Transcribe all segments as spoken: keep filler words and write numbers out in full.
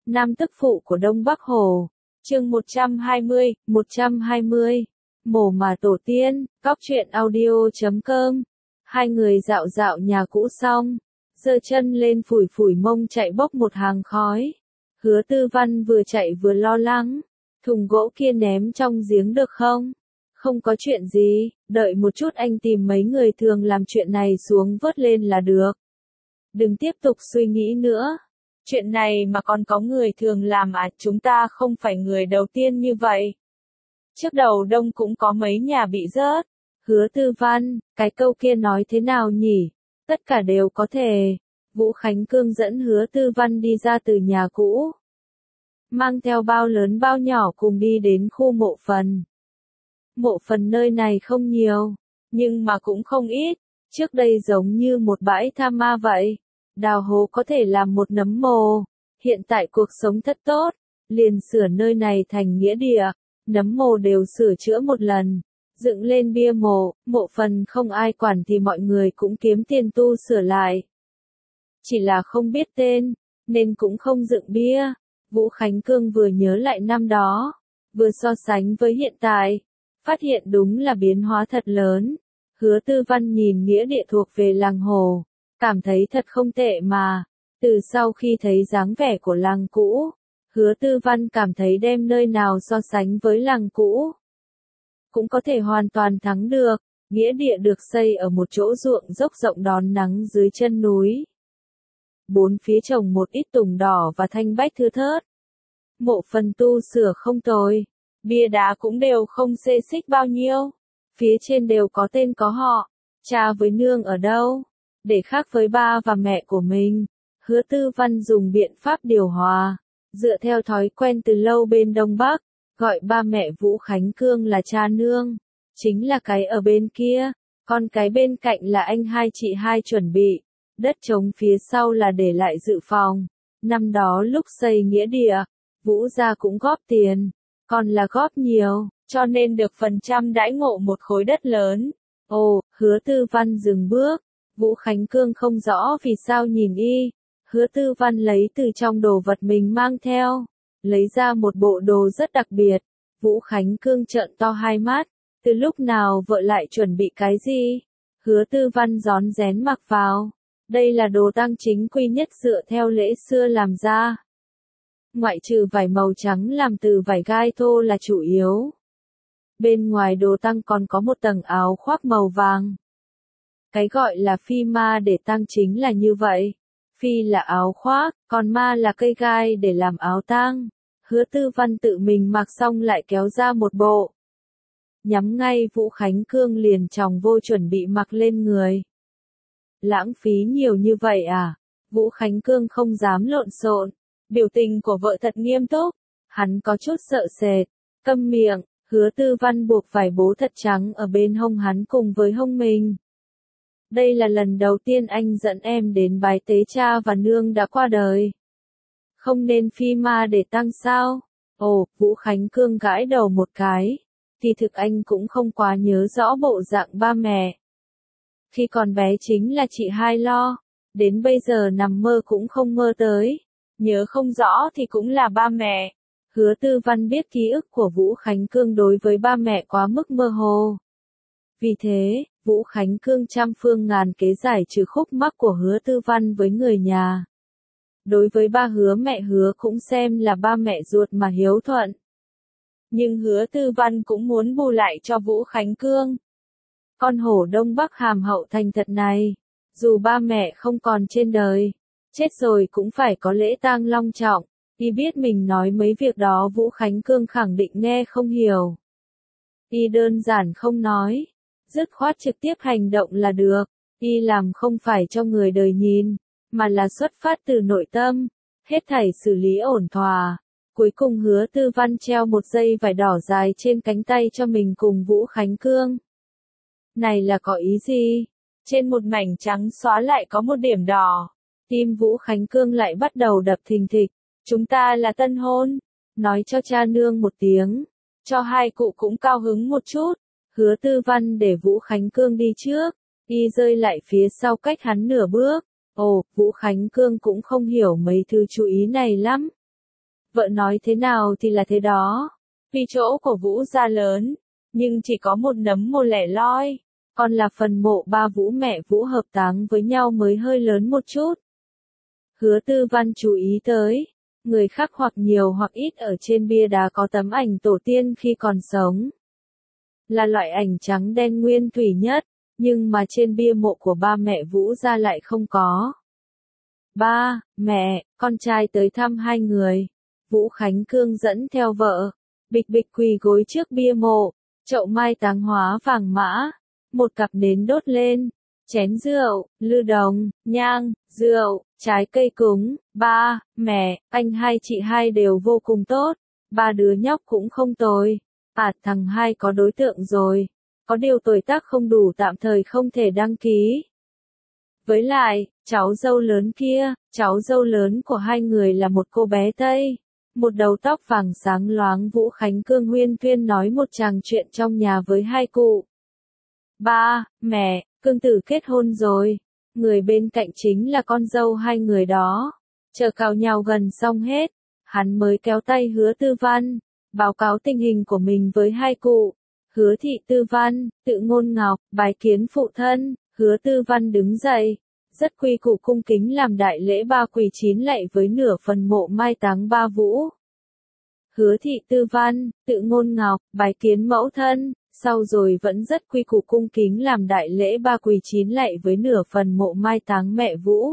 Nam tức phụ của Đông Bắc Hồ. Chương một trăm hai mươi, một trăm hai mươi. Mồ mà tổ tiên, cóc truyện audio chấm com. Hai người dạo dạo nhà cũ xong, giơ chân lên phủi phủi mông chạy bốc một hàng khói. Hứa Tư Văn vừa chạy vừa lo lắng. Thùng gỗ kia ném trong giếng được không? Không có chuyện gì, đợi một chút anh tìm mấy người thường làm chuyện này xuống vớt lên là được. Đừng tiếp tục suy nghĩ nữa. Chuyện này mà còn có người thường làm à, chúng ta không phải người đầu tiên như vậy. Trước đầu đông cũng có mấy nhà bị rớt. Hứa Tư Văn, cái câu kia nói thế nào nhỉ? Tất cả đều có thể. Vũ Khánh Cương dẫn Hứa Tư Văn đi ra từ nhà cũ. Mang theo bao lớn bao nhỏ cùng đi đến khu mộ phần. Mộ phần nơi này không nhiều, nhưng mà cũng không ít. Trước đây giống như một bãi tha ma vậy. Đào hố có thể làm một nấm mồ. Hiện tại cuộc sống thất tốt, liền sửa nơi này thành nghĩa địa. Nấm mồ đều sửa chữa một lần. Dựng lên bia mộ, mộ phần không ai quản thì mọi người cũng kiếm tiền tu sửa lại. Chỉ là không biết tên, nên cũng không dựng bia. Vũ Khánh Cương vừa nhớ lại năm đó, vừa so sánh với hiện tại, phát hiện đúng là biến hóa thật lớn. Hứa Tư Văn nhìn nghĩa địa thuộc về làng Hồ, cảm thấy thật không tệ mà. Từ sau khi thấy dáng vẻ của làng cũ, Hứa Tư Văn cảm thấy đem nơi nào so sánh với làng cũ cũng có thể hoàn toàn thắng được. Nghĩa địa được xây ở một chỗ ruộng dốc rộng đón nắng dưới chân núi. Bốn phía trồng một ít tùng đỏ và thanh bách thưa thớt. Mộ phần tu sửa không tồi, bia đá cũng đều không xê xích bao nhiêu. Phía trên đều có tên có họ, cha với nương ở đâu. Để khác với ba và mẹ của mình, Hứa Tư Văn dùng biện pháp điều hòa, dựa theo thói quen từ lâu bên Đông Bắc, gọi ba mẹ Vũ Khánh Cương là cha nương, chính là cái ở bên kia, còn cái bên cạnh là anh hai chị hai chuẩn bị. Đất trống phía sau là để lại dự phòng. Năm đó lúc xây nghĩa địa, Vũ gia cũng góp tiền, còn là góp nhiều, cho nên được phần trăm đãi ngộ một khối đất lớn. Ồ, Hứa Tư Văn dừng bước. Vũ Khánh Cương không rõ vì sao nhìn y. Hứa Tư Văn lấy từ trong đồ vật mình mang theo, lấy ra một bộ đồ rất đặc biệt. Vũ Khánh Cương trợn to hai mắt, từ lúc nào vợ lại chuẩn bị cái gì? Hứa Tư Văn rón rén mặc vào. Đây là đồ tang chính quy nhất dựa theo lễ xưa làm ra. Ngoại trừ vải màu trắng làm từ vải gai thô là chủ yếu. Bên ngoài đồ tang còn có một tầng áo khoác màu vàng. Cái gọi là phi ma để tang chính là như vậy. Phi là áo khoác, còn ma là cây gai để làm áo tang. Hứa Tư Văn tự mình mặc xong lại kéo ra một bộ. Nhắm ngay Vũ Khánh Cương liền chòng vô chuẩn bị mặc lên người. Lãng phí nhiều như vậy à? Vũ Khánh Cương không dám lộn xộn. Biểu tình của vợ thật nghiêm túc. Hắn có chút sợ sệt. Câm miệng. Hứa Tư Văn buộc vải bố thật trắng ở bên hông hắn cùng với hông mình. Đây là lần đầu tiên anh dẫn em đến bái tế cha và nương đã qua đời. Không nên phi ma để tang sao? Ồ, Vũ Khánh Cương gãi đầu một cái. Thì thực anh cũng không quá nhớ rõ bộ dạng ba mẹ. Khi còn bé chính là chị hai lo, đến bây giờ nằm mơ cũng không mơ tới. Nhớ không rõ thì cũng là ba mẹ. Hứa Tư Văn biết ký ức của Vũ Khánh Cương đối với ba mẹ quá mức mơ hồ. Vì thế, Vũ Khánh Cương trăm phương ngàn kế giải trừ khúc mắc của Hứa Tư Văn với người nhà. Đối với ba Hứa mẹ Hứa cũng xem là ba mẹ ruột mà hiếu thuận. Nhưng Hứa Tư Văn cũng muốn bù lại cho Vũ Khánh Cương. Con hổ Đông Bắc hàm hậu thành thật này, dù ba mẹ không còn trên đời, chết rồi cũng phải có lễ tang long trọng. Y biết mình nói mấy việc đó Vũ Khánh Cương khẳng định nghe không hiểu. Y đơn giản không nói, dứt khoát trực tiếp hành động là được. Y làm không phải cho người đời nhìn, mà là xuất phát từ nội tâm, hết thảy xử lý ổn thỏa. Cuối cùng Hứa Tư Văn treo một dây vải đỏ dài trên cánh tay cho mình cùng Vũ Khánh Cương. Này là có ý gì? Trên một mảnh trắng xóa lại có một điểm đỏ. Tim Vũ Khánh Cương lại bắt đầu đập thình thịch. Chúng ta là tân hôn. Nói cho cha nương một tiếng. Cho hai cụ cũng cao hứng một chút. Hứa Tư Văn để Vũ Khánh Cương đi trước. Y rơi lại phía sau cách hắn nửa bước. Ồ, Vũ Khánh Cương cũng không hiểu mấy thứ chú ý này lắm. Vợ nói thế nào thì là thế đó. Vì chỗ của Vũ gia lớn, nhưng chỉ có một nấm mồ lẻ loi. Còn là phần mộ ba Vũ mẹ Vũ hợp táng với nhau mới hơi lớn một chút. Hứa Tư Văn chú ý tới, người khắc hoặc nhiều hoặc ít ở trên bia đá có tấm ảnh tổ tiên khi còn sống. Là loại ảnh trắng đen nguyên thủy nhất, nhưng mà trên bia mộ của ba mẹ Vũ gia lại không có. Ba, mẹ, con trai tới thăm hai người. Vũ Khánh Cương dẫn theo vợ, bịch bịch quỳ gối trước bia mộ, chậu mai táng hóa vàng mã, một cặp nến đốt lên, chén rượu, lư đồng, nhang, rượu, trái cây cúng. Ba, mẹ, anh hai chị hai đều vô cùng tốt, ba đứa nhóc cũng không tồi. À, thằng hai có đối tượng rồi, có điều tuổi tác không đủ tạm thời không thể đăng ký. Với lại, cháu dâu lớn kia, cháu dâu lớn của hai người là một cô bé Tây, một đầu tóc vàng sáng loáng. Vũ Khánh Cương huyên thuyên nói một tràng chuyện trong nhà với hai cụ. Ba, mẹ, Cương tử kết hôn rồi, người bên cạnh chính là con dâu hai người đó. Chờ cào nhau gần xong hết, hắn mới kéo tay Hứa Tư Văn, báo cáo tình hình của mình với hai cụ. Hứa Thị Tư Văn, Tự Ngôn Ngọc, bái kiến phụ thân. Hứa Tư Văn đứng dậy, rất quy củ cung kính làm đại lễ ba quỳ chín lạy với nửa phần mộ mai táng ba Vũ. Hứa Thị Tư Văn, Tự Ngôn Ngọc, bái kiến mẫu thân, sau rồi vẫn rất quy củ cung kính làm đại lễ ba quỳ chín lạy với nửa phần mộ mai táng mẹ Vũ.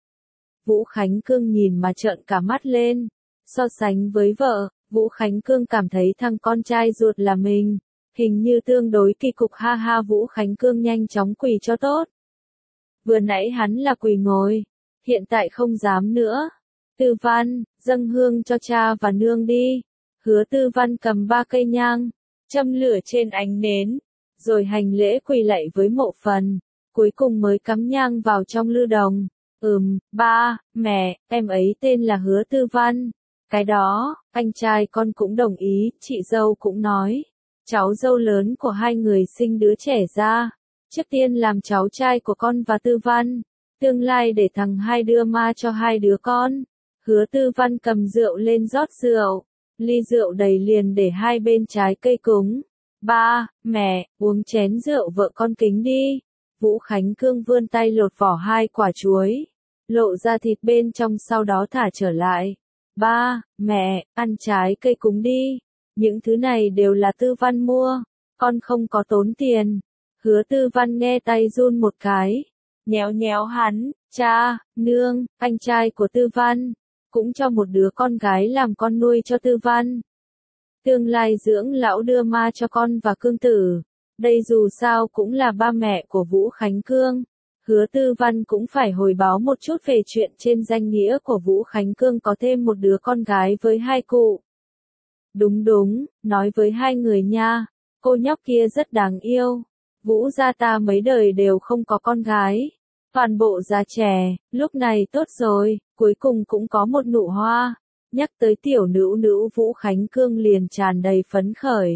Vũ Khánh Cương nhìn mà trợn cả mắt lên, so sánh với vợ, Vũ Khánh Cương cảm thấy thằng con trai ruột là mình, hình như tương đối kỳ cục. Ha ha. Vũ Khánh Cương nhanh chóng quỳ cho tốt. Vừa nãy hắn là quỳ ngồi, hiện tại không dám nữa. Tư Văn, dâng hương cho cha và nương đi. Hứa Tư Văn cầm ba cây nhang, châm lửa trên ánh nến, rồi hành lễ quỳ lạy với mộ phần, cuối cùng mới cắm nhang vào trong lư đồng. Ừm, ba, mẹ, em ấy tên là Hứa Tư Văn. Cái đó, anh trai con cũng đồng ý, chị dâu cũng nói. Cháu dâu lớn của hai người sinh đứa trẻ ra, trước tiên làm cháu trai của con và Tư Văn, tương lai để thằng hai đưa ma cho hai đứa con. Hứa Tư Văn cầm rượu lên rót rượu, ly rượu đầy liền để hai bên trái cây cúng. Ba, mẹ, uống chén rượu vợ con kính đi. Vũ Khánh Cương vươn tay lột vỏ hai quả chuối, lộ ra thịt bên trong sau đó thả trở lại. Ba, mẹ, ăn trái cây cúng đi. Những thứ này đều là Tư Văn mua, con không có tốn tiền. Hứa Tư Văn nghe tay run một cái, nhéo nhéo hắn, cha, nương, anh trai của Tư Văn, cũng cho một đứa con gái làm con nuôi cho Tư Văn. Tương lai dưỡng lão đưa ma cho con và Cương tử, đây dù sao cũng là ba mẹ của Vũ Khánh Cương. Hứa Tư Văn cũng phải hồi báo một chút về chuyện trên danh nghĩa của Vũ Khánh Cương có thêm một đứa con gái với hai cụ. Đúng đúng, nói với hai người nha, cô nhóc kia rất đáng yêu. Vũ gia ta mấy đời đều không có con gái, toàn bộ già trẻ, lúc này tốt rồi, cuối cùng cũng có một nụ hoa. Nhắc tới tiểu nữ nữ Vũ Khánh Cương liền tràn đầy phấn khởi.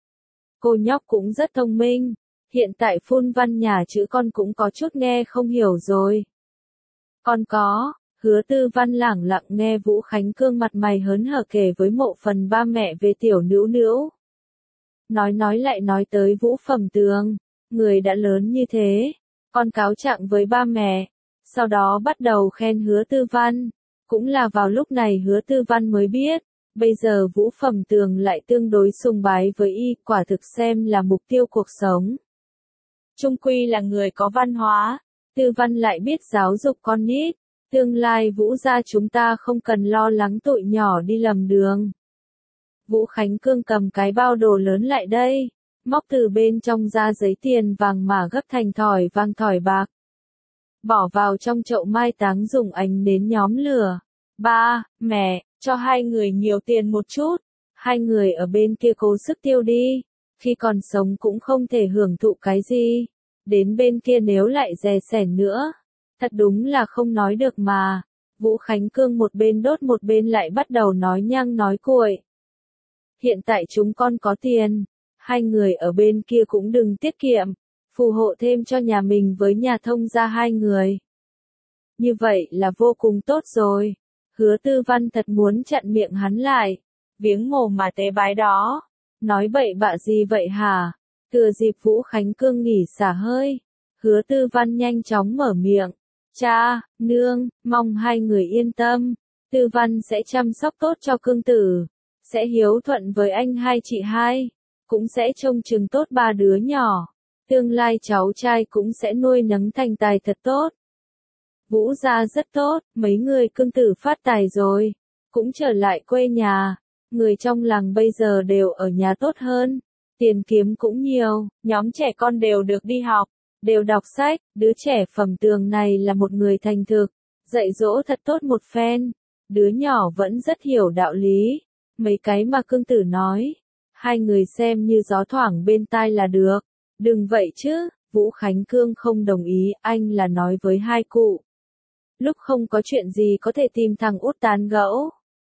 Cô nhóc cũng rất thông minh, hiện tại phun văn nhà chữ con cũng có chút nghe không hiểu rồi. Con có. Hứa Tư Văn lẳng lặng nghe Vũ Khánh Cương mặt mày hớn hở kể với mộ phần ba mẹ về tiểu nữu nữu. Nói nói lại nói tới Vũ Phẩm Tường, người đã lớn như thế, con cáo trạng với ba mẹ, sau đó bắt đầu khen Hứa Tư Văn. Cũng là vào lúc này Hứa Tư Văn mới biết, bây giờ Vũ Phẩm Tường lại tương đối sùng bái với y, quả thực xem là mục tiêu cuộc sống. Chung quy là người có văn hóa, Tư Văn lại biết giáo dục con nít. Tương lai Vũ gia chúng ta không cần lo lắng tụi nhỏ đi lầm đường. Vũ Khánh Cương cầm cái bao đồ lớn lại đây, móc từ bên trong ra giấy tiền vàng mà gấp thành thỏi vàng thỏi bạc. Bỏ vào trong chậu mai táng dùng ánh nến nhóm lửa. Ba, mẹ, cho hai người nhiều tiền một chút. Hai người ở bên kia cố sức tiêu đi. Khi còn sống cũng không thể hưởng thụ cái gì. Đến bên kia nếu lại dè sẻn nữa. Thật đúng là không nói được mà. Vũ Khánh Cương một bên đốt một bên lại bắt đầu nói nhăng nói cuội. Hiện tại chúng con có tiền. Hai người ở bên kia cũng đừng tiết kiệm. Phù hộ thêm cho nhà mình với nhà thông gia hai người. Như vậy là vô cùng tốt rồi. Hứa Tư Văn thật muốn chặn miệng hắn lại. Viếng mồ mà tế bái đó. Nói bậy bạ gì vậy hả? Thừa dịp Vũ Khánh Cương nghỉ xả hơi. Hứa Tư Văn nhanh chóng mở miệng. Cha, nương, mong hai người yên tâm. Tư Văn sẽ chăm sóc tốt cho Cương tử. Sẽ hiếu thuận với anh hai chị hai. Cũng sẽ trông chừng tốt ba đứa nhỏ. Tương lai cháu trai cũng sẽ nuôi nấng thành tài thật tốt. Vũ gia rất tốt, mấy người Cương tử phát tài rồi. Cũng trở lại quê nhà. Người trong làng bây giờ đều ở nhà tốt hơn. Tiền kiếm cũng nhiều, nhóm trẻ con đều được đi học, đều đọc sách. Đứa trẻ Phẩm Tường này là một người thành thực, dạy dỗ thật tốt một phen. Đứa nhỏ vẫn rất hiểu đạo lý. Mấy cái mà Cương tử nói, hai người xem như gió thoảng bên tai là được. Đừng vậy chứ, Vũ Khánh Cương không đồng ý, anh là nói với hai cụ. Lúc không có chuyện gì có thể tìm thằng út tán gẫu.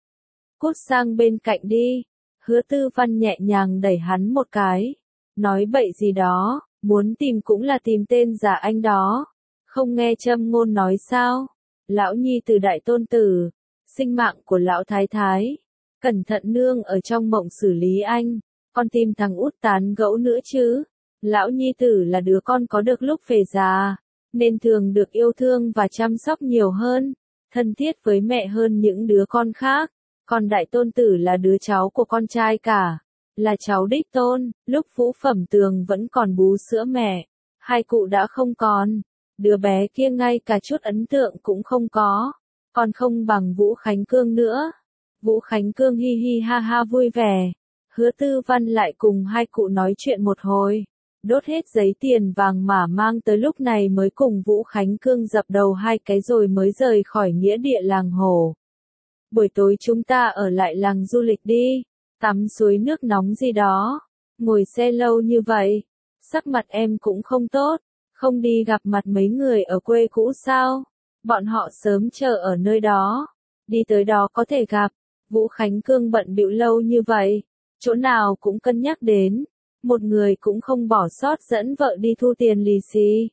Cút sang bên cạnh đi. Hứa Tư Văn nhẹ nhàng đẩy hắn một cái. Nói bậy gì đó, muốn tìm cũng là tìm tên giả anh đó. Không nghe châm ngôn nói sao? Lão nhi từ đại tôn tử, sinh mạng của lão thái thái. Cẩn thận nương ở trong mộng xử lý anh. Con tìm thằng út tán gẫu nữa chứ. Lão nhi tử là đứa con có được lúc về già, nên thường được yêu thương và chăm sóc nhiều hơn, thân thiết với mẹ hơn những đứa con khác. Còn đại tôn tử là đứa cháu của con trai cả, là cháu đích tôn. Lúc Vũ Phẩm Tường vẫn còn bú sữa mẹ, hai cụ đã không còn. Đứa bé kia ngay cả chút ấn tượng cũng không có, còn không bằng Vũ Khánh Cương nữa. Vũ Khánh Cương hi hi ha ha vui vẻ. Hứa Tư Văn lại cùng hai cụ nói chuyện một hồi, đốt hết giấy tiền vàng mà mang tới, lúc này mới cùng Vũ Khánh Cương dập đầu hai cái rồi mới rời khỏi nghĩa địa làng Hồ. Buổi tối chúng ta ở lại làng du lịch đi, tắm suối nước nóng gì đó. Ngồi xe lâu như vậy, sắc mặt em cũng không tốt, không đi gặp mặt mấy người ở quê cũ sao? Bọn họ sớm chờ ở nơi đó, đi tới đó có thể gặp. Vũ Khánh Cương bận bịu lâu như vậy, chỗ nào cũng cân nhắc đến, một người cũng không bỏ sót dẫn vợ đi thu tiền lì xì.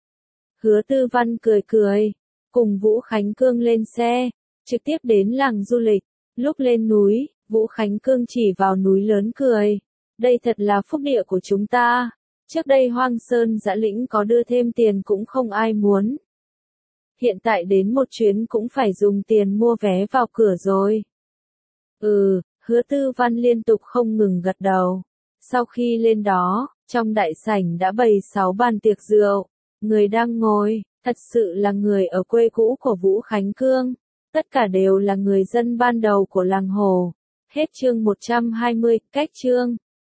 Hứa Tư Văn cười cười, cùng Vũ Khánh Cương lên xe, trực tiếp đến làng du lịch. Lúc lên núi, Vũ Khánh Cương chỉ vào núi lớn cười. Đây thật là phúc địa của chúng ta. Trước đây Hoang Sơn Dã Lĩnh có đưa thêm tiền cũng không ai muốn. Hiện tại đến một chuyến cũng phải dùng tiền mua vé vào cửa rồi. Ừ, Hứa Tư Văn liên tục không ngừng gật đầu. Sau khi lên đó, trong đại sảnh đã bày sáu bàn tiệc rượu. Người đang ngồi, thật sự là người ở quê cũ của Vũ Khánh Cương. Tất cả đều là người dân ban đầu của làng Hồ. Hết chương một trăm hai mươi, cách chương.